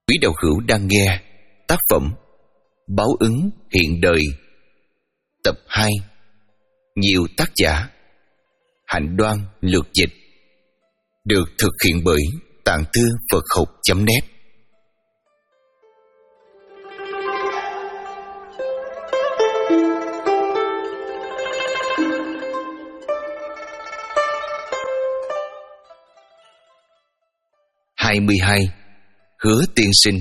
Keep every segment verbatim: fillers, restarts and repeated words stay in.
Quý đạo hữu đang nghe tác phẩm Báo ứng hiện đời, tập hai, nhiều tác giả, Hạnh Đoan lược dịch, được thực hiện bởi Tạng Thư Phật Học chấm net. hai mươi hai. Hứa Tiên Sinh.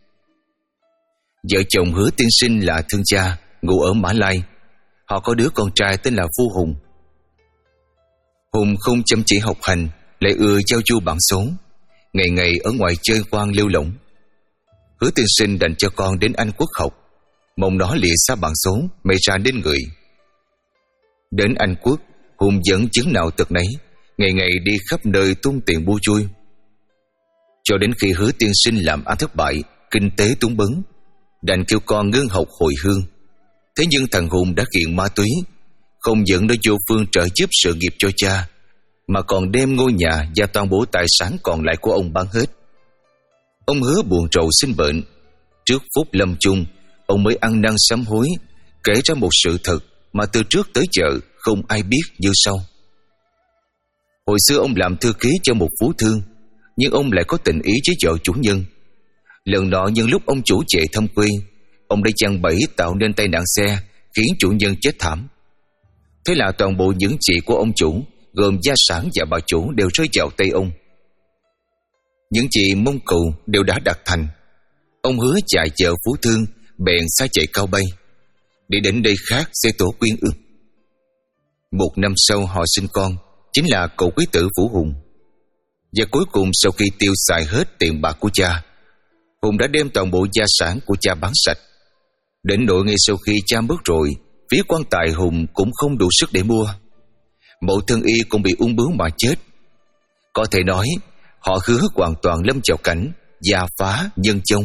Vợ chồng Hứa Tiên Sinh là thương cha, ngụ ở Mã Lai. Họ có đứa con trai tên là Vu Hùng. Hùng không chăm chỉ học hành, lại ưa giao du bản số, ngày ngày ở ngoài chơi quan lêu lỏng. Hứa Tiên Sinh đành cho con đến Anh Quốc học, mong nó lìa xa bản số, may ra đến người. Đến Anh Quốc, Hùng vẫn chứng nào tật nấy, ngày ngày đi khắp nơi tung tiền bu chui. Cho đến khi Hứa Tiên Sinh làm ăn thất bại, kinh tế túng bấn, đành kêu con ngưng học hồi hương. Thế nhưng thằng Hùng đã nghiện ma túy, không dẫn nó vô phương trợ giúp sự nghiệp cho cha, mà còn đem ngôi nhà và toàn bộ tài sản còn lại của ông bán hết. Ông Hứa buồn rầu sinh bệnh. Trước phút lâm chung, ông mới ăn năn sám hối, kể ra một sự thật mà từ trước tới giờ không ai biết như sau. Hồi xưa ông làm thư ký cho một phú thương, nhưng ông lại có tình ý với vợ chủ nhân. Lần nọ nhân lúc ông chủ về thăm quê, ông đã giăng bẫy tạo nên tai nạn xe, khiến chủ nhân chết thảm. Thế là toàn bộ những chị của ông chủ, gồm gia sản và bà chủ, đều rơi vào tay ông. Những chị mong cầu đều đã đạt thành. Ông Hứa chạy vợ phú thương, bèn xa chạy cao bay, để đến đây khác sẽ tổ quyên ương. Một năm sau họ sinh con, chính là cậu quý tử Vũ Hùng. Và cuối cùng sau khi tiêu xài hết tiền bạc của cha, Hùng đã đem toàn bộ gia sản của cha bán sạch. Đến nỗi ngay sau khi cha mất rồi, phía quan tài Hùng cũng không đủ sức để mua. Mộ thân y cũng bị ung bướu mà chết. Có thể nói họ Hứa hoàn toàn lâm vào cảnh già phá nhân chông.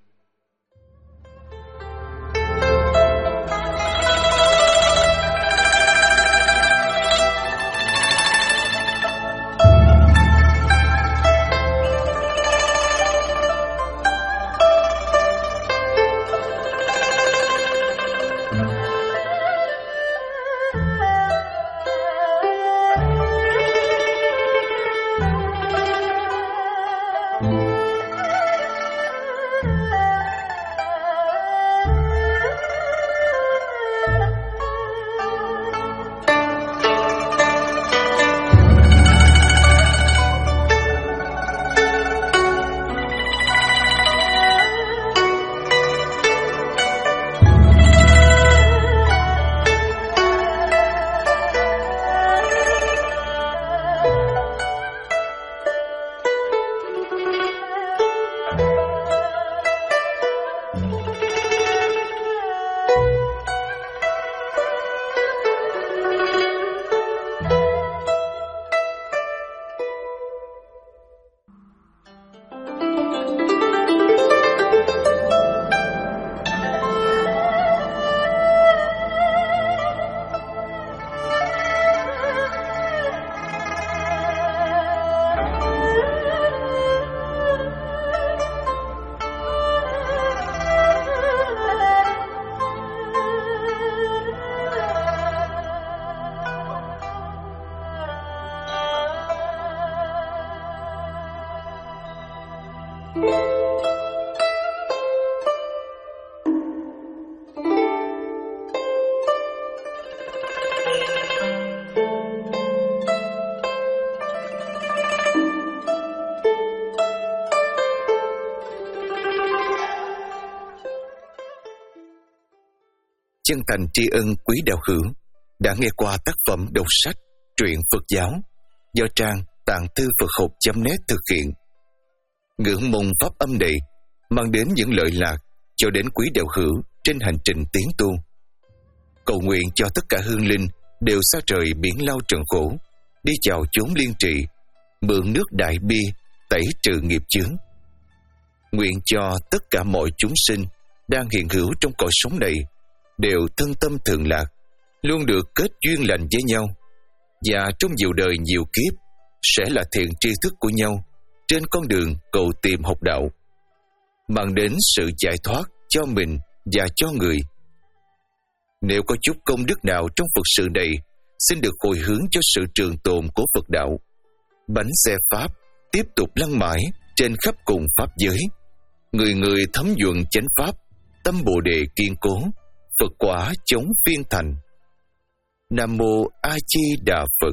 Chân thành tri ân quý đạo hữu đã nghe qua tác phẩm đọc sách truyện Phật giáo do trang Tạng Thư Phật Học chấm net thực hiện. Ngưỡng mong pháp âm này mang đến những lợi lạc cho đến quý đạo hữu trên hành trình tiến tu. Cầu nguyện cho tất cả hương linh đều xa trời biển lao trần khổ, đi vào chốn liên trị, mượn nước đại bi tẩy trừ nghiệp chướng. Nguyện cho tất cả mọi chúng sinh đang hiện hữu trong cõi sống này đều thân tâm thường lạc, luôn được kết duyên lành với nhau, và trong nhiều đời nhiều kiếp sẽ là thiện tri thức của nhau trên con đường cầu tìm học đạo. mang đến sự giải thoát cho mình và cho người. Nếu có chút công đức nào trong Phật sự này, xin được hồi hướng cho sự trường tồn của Phật đạo. Bánh xe Pháp tiếp tục lăn mãi trên khắp cùng Pháp giới. Người người thấm nhuận chánh Pháp, tâm Bồ Đề kiên cố, Phật quả chống phiên thành. Nam Mô A Di Đà Phật.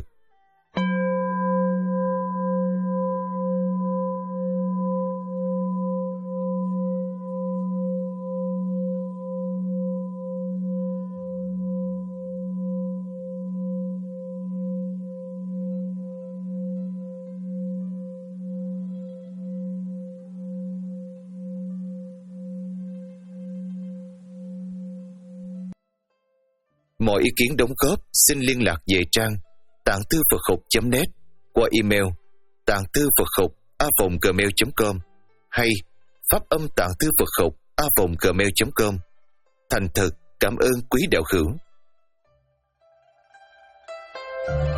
Mọi ý kiến đóng góp xin liên lạc về trang tạng thư Phật học chấm net qua email tạng thư Phật học a vòng gmail chấm com hay pháp âm tạng thư Phật học a vòng gmail chấm com. Thành thật cảm ơn quý đạo hữu.